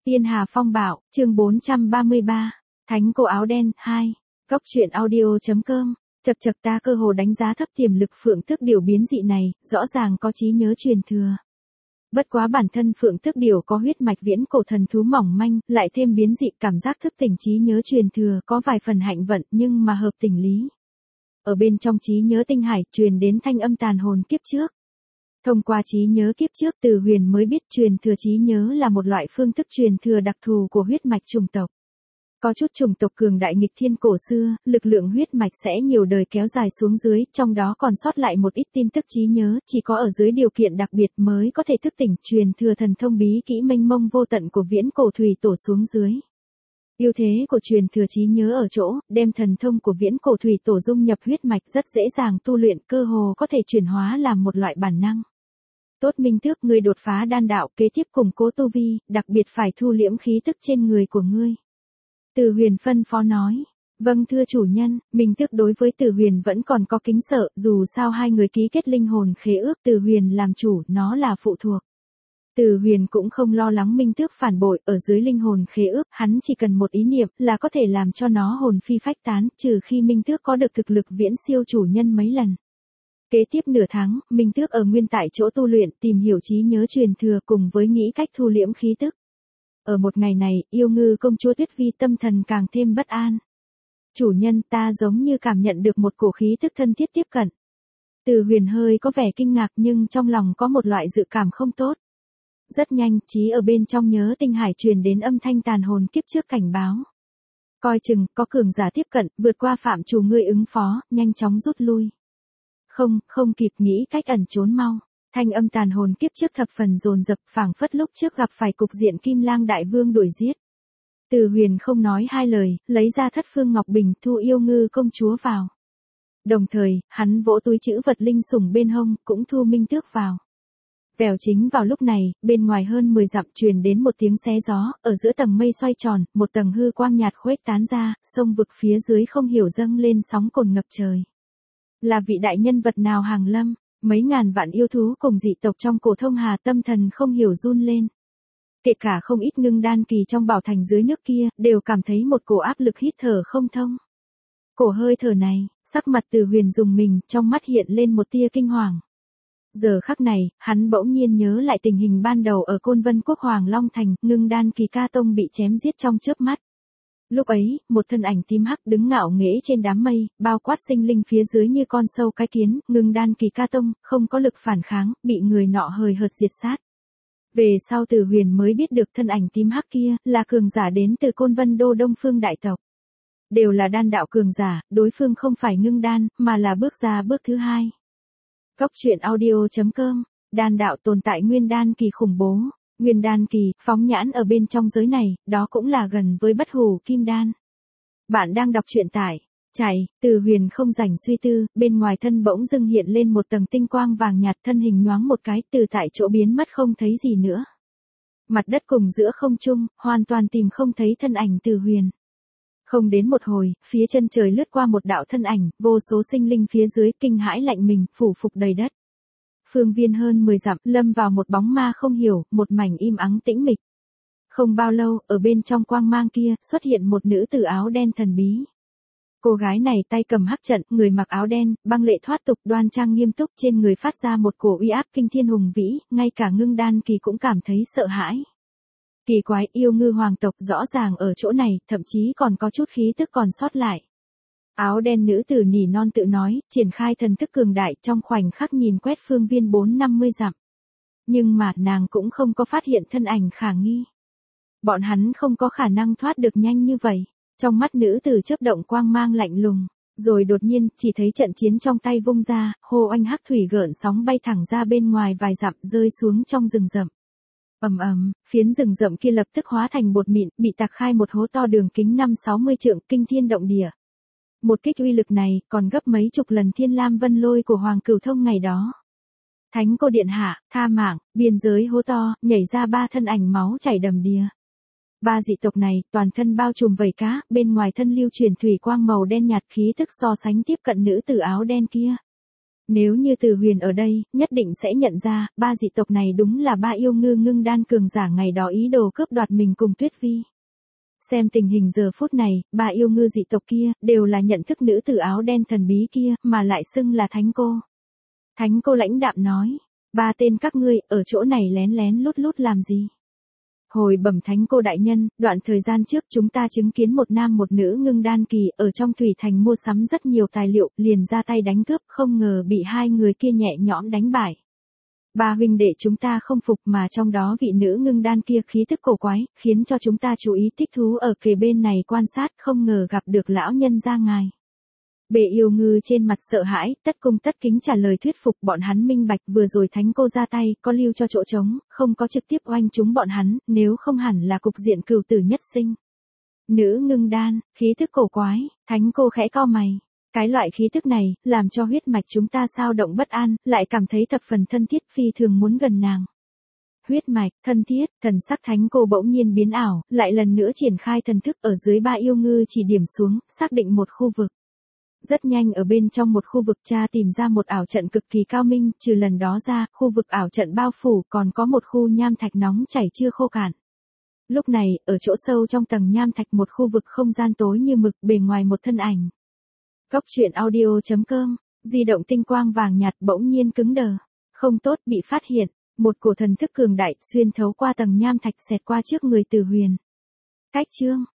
Tiên Hà Phong Bạo, chương 433, Thánh Cô Áo Đen, 2, Cốc truyện audio.com, chật chật ta cơ hồ đánh giá thấp tiềm lực Phượng Tước Điểu biến dị này, rõ ràng có trí nhớ truyền thừa. Bất quá bản thân Phượng Tước Điểu có huyết mạch viễn cổ thần thú mỏng manh, lại thêm biến dị cảm giác thức tỉnh trí nhớ truyền thừa có vài phần hạnh vận nhưng mà hợp tình lý. Ở bên trong trí nhớ tinh hải truyền đến thanh âm tàn hồn kiếp trước. Thông qua trí nhớ kiếp trước Từ Huyền mới biết truyền thừa trí nhớ là một loại phương thức truyền thừa đặc thù của huyết mạch chủng tộc. Có chút chủng tộc cường đại nghịch thiên cổ xưa, lực lượng huyết mạch sẽ nhiều đời kéo dài xuống dưới, trong đó còn sót lại một ít tin tức trí nhớ, chỉ có ở dưới điều kiện đặc biệt mới có thể thức tỉnh truyền thừa thần thông bí kỹ mênh mông vô tận của viễn cổ thủy tổ xuống dưới. Ưu thế của truyền thừa trí nhớ ở chỗ, đem thần thông của viễn cổ thủy tổ dung nhập huyết mạch rất dễ dàng tu luyện, cơ hồ có thể chuyển hóa làm một loại bản năng. Tốt Minh Tước, ngươi đột phá đan đạo, kế tiếp củng cố tu vi, đặc biệt phải thu liễm khí tức trên người của ngươi. Từ Huyền phân phó nói. Vâng thưa chủ nhân. Minh Tước đối với Từ Huyền vẫn còn có kính sợ, dù sao hai người ký kết linh hồn khế ước, Từ Huyền làm chủ, nó là phụ thuộc. Từ Huyền cũng không lo lắng Minh Tước phản bội, ở dưới linh hồn khế ước, hắn chỉ cần một ý niệm là có thể làm cho nó hồn phi phách tán, trừ khi Minh Tước có được thực lực viễn siêu chủ nhân mấy lần. Kế tiếp nửa tháng, Minh Tước ở nguyên tại chỗ tu luyện, tìm hiểu trí nhớ truyền thừa cùng với nghĩ cách thu liễm khí tức. Ở một ngày này, Yêu Ngư công chúa Tuyết Vi tâm thần càng thêm bất an. Chủ nhân, ta giống như cảm nhận được một cổ khí tức thân thiết tiếp cận. Từ Huyền hơi có vẻ kinh ngạc nhưng trong lòng có một loại dự cảm không tốt. Rất nhanh, trí ở bên trong nhớ tinh hải truyền đến âm thanh tàn hồn kiếp trước cảnh báo. Coi chừng, có cường giả tiếp cận, vượt qua phạm trù ngươi ứng phó, nhanh chóng rút lui. Không kịp nghĩ cách ẩn trốn mau. Thanh âm tàn hồn kiếp trước thập phần dồn dập, phảng phất lúc trước gặp phải cục diện Kim Lang đại vương đuổi giết. Từ Huyền không nói hai lời, lấy ra Thất Phương Ngọc Bình thu Yêu Ngư công chúa vào. Đồng thời, hắn vỗ túi trữ vật linh sủng bên hông, cũng thu Minh Tước vào. Vèo chính vào lúc này, bên ngoài hơn 10 dặm truyền đến một tiếng xé gió, ở giữa tầng mây xoay tròn, một tầng hư quang nhạt khuếch tán ra, sông vực phía dưới không hiểu dâng lên sóng cồn ngập trời. Là vị đại nhân vật nào hàng lâm, mấy ngàn vạn yêu thú cùng dị tộc trong cổ thông hà tâm thần không hiểu run lên. Kể cả không ít ngưng đan kỳ trong bảo thành dưới nước kia, đều cảm thấy một cổ áp lực hít thở không thông. Cổ hơi thở này, sắc mặt Từ Huyền rùng mình, trong mắt hiện lên một tia kinh hoàng. Giờ khắc này, hắn bỗng nhiên nhớ lại tình hình ban đầu ở Côn Vân Quốc Hoàng Long Thành, ngưng đan kỳ ca tông bị chém giết trong chớp mắt. Lúc ấy, một thân ảnh tím hắc đứng ngạo nghễ trên đám mây, bao quát sinh linh phía dưới như con sâu cái kiến, ngưng đan kỳ ca tông, không có lực phản kháng, bị người nọ hời hợt diệt sát. Về sau Từ Huyền mới biết được thân ảnh tím hắc kia, là cường giả đến từ Côn Vân Đô Đông Phương đại tộc. Đều là đan đạo cường giả, đối phương không phải ngưng đan, mà là bước ra bước thứ hai. Cốc truyện audio.com, đan đạo tồn tại nguyên đan kỳ khủng bố. Nguyên đan kỳ, phóng nhãn ở bên trong giới này, đó cũng là gần với bất hủ kim đan. Bạn đang đọc truyện tại chạy, Từ Huyền không rảnh suy tư, bên ngoài thân bỗng dưng hiện lên một tầng tinh quang vàng nhạt, thân hình nhoáng một cái, từ tại chỗ biến mất không thấy gì nữa. Mặt đất cùng giữa không trung, hoàn toàn tìm không thấy thân ảnh Từ Huyền. Không đến một hồi, phía chân trời lướt qua một đạo thân ảnh, vô số sinh linh phía dưới kinh hãi lạnh mình, phủ phục đầy đất. Phương viên hơn 10 dặm, lâm vào một bóng ma không hiểu, một mảnh im ắng tĩnh mịch. Không bao lâu, ở bên trong quang mang kia, xuất hiện một nữ tử áo đen thần bí. Cô gái này tay cầm hắc trận, người mặc áo đen, băng lệ thoát tục, đoan trang nghiêm túc, trên người phát ra một cổ uy áp kinh thiên hùng vĩ, ngay cả ngưng đan kỳ cũng cảm thấy sợ hãi. Kỳ quái, Yêu Ngư hoàng tộc rõ ràng ở chỗ này, thậm chí còn có chút khí tức còn sót lại. Áo đen nữ tử nỉ non tự nói, triển khai thần thức cường đại trong khoảnh khắc nhìn quét phương viên 4-50 dặm. Nhưng mà nàng cũng không có phát hiện thân ảnh khả nghi. Bọn hắn không có khả năng thoát được nhanh như vậy. Trong mắt nữ tử chớp động quang mang lạnh lùng. Rồi đột nhiên, chỉ thấy trận chiến trong tay vung ra, hô oanh hắc thủy gợn sóng bay thẳng ra bên ngoài vài dặm rơi xuống trong rừng rậm. Phiến rừng rậm kia lập tức hóa thành bột mịn, bị tạc khai một hố to đường kính 5-60 trượng, kinh thiên động địa. Một kích uy lực này, còn gấp mấy chục lần Thiên Lam Vân Lôi của Hoàng Cửu Thông ngày đó. Thánh cô điện hạ, tha mạng, biên giới hố to, nhảy ra 3 thân ảnh máu chảy đầm đìa. 3 dị tộc này, toàn thân bao trùm vảy cá, bên ngoài thân lưu truyền thủy quang màu đen nhạt, khí tức so sánh tiếp cận nữ tử áo đen kia. Nếu như Từ Huyền ở đây, nhất định sẽ nhận ra, ba dị tộc này đúng là ba yêu ngư ngưng đan cường giả ngày đó ý đồ cướp đoạt mình cùng Tuyết Vi. Xem tình hình giờ phút này, ba yêu ngư dị tộc kia, đều là nhận thức nữ tử áo đen thần bí kia, mà lại xưng là thánh cô. Thánh cô lãnh đạm nói, ba tên các ngươi, ở chỗ này lén lén lút lút làm gì? Hồi bẩm thánh cô đại nhân, đoạn thời gian trước chúng ta chứng kiến một nam một nữ ngưng đan kỳ ở trong thủy thành mua sắm rất nhiều tài liệu, liền ra tay đánh cướp, không ngờ bị hai người kia nhẹ nhõm đánh bại. Ba huynh đệ chúng ta không phục mà trong đó vị nữ ngưng đan kia khí tức cổ quái, khiến cho chúng ta chú ý thích thú ở kề bên này quan sát, không ngờ gặp được lão nhân gia ngài. Bệ yêu ngư trên mặt sợ hãi, tất cung tất kính trả lời thuyết phục bọn hắn minh bạch vừa rồi thánh cô ra tay, có lưu cho chỗ trống, không có trực tiếp oanh chúng bọn hắn, nếu không hẳn là cục diện cừu tử nhất sinh. Nữ ngưng đan, khí thức cổ quái, thánh cô khẽ cau mày. Cái loại khí thức này, làm cho huyết mạch chúng ta sao động bất an, lại cảm thấy thập phần thân thiết phi thường muốn gần nàng. Huyết mạch, thân thiết, thần sắc thánh cô bỗng nhiên biến ảo, lại lần nữa triển khai thần thức ở dưới ba yêu ngư chỉ điểm xuống, xác định một khu vực. Rất nhanh ở bên trong một khu vực cha tìm ra một ảo trận cực kỳ cao minh, trừ lần đó ra, khu vực ảo trận bao phủ còn có một khu nham thạch nóng chảy chưa khô cạn. Lúc này, ở chỗ sâu trong tầng nham thạch một khu vực không gian tối như mực bề ngoài một thân ảnh. Góc truyện audio.com, di động tinh quang vàng nhạt bỗng nhiên cứng đờ. Không tốt bị phát hiện, một cổ thần thức cường đại xuyên thấu qua tầng nham thạch xẹt qua trước người Từ Huyền. Cách chương.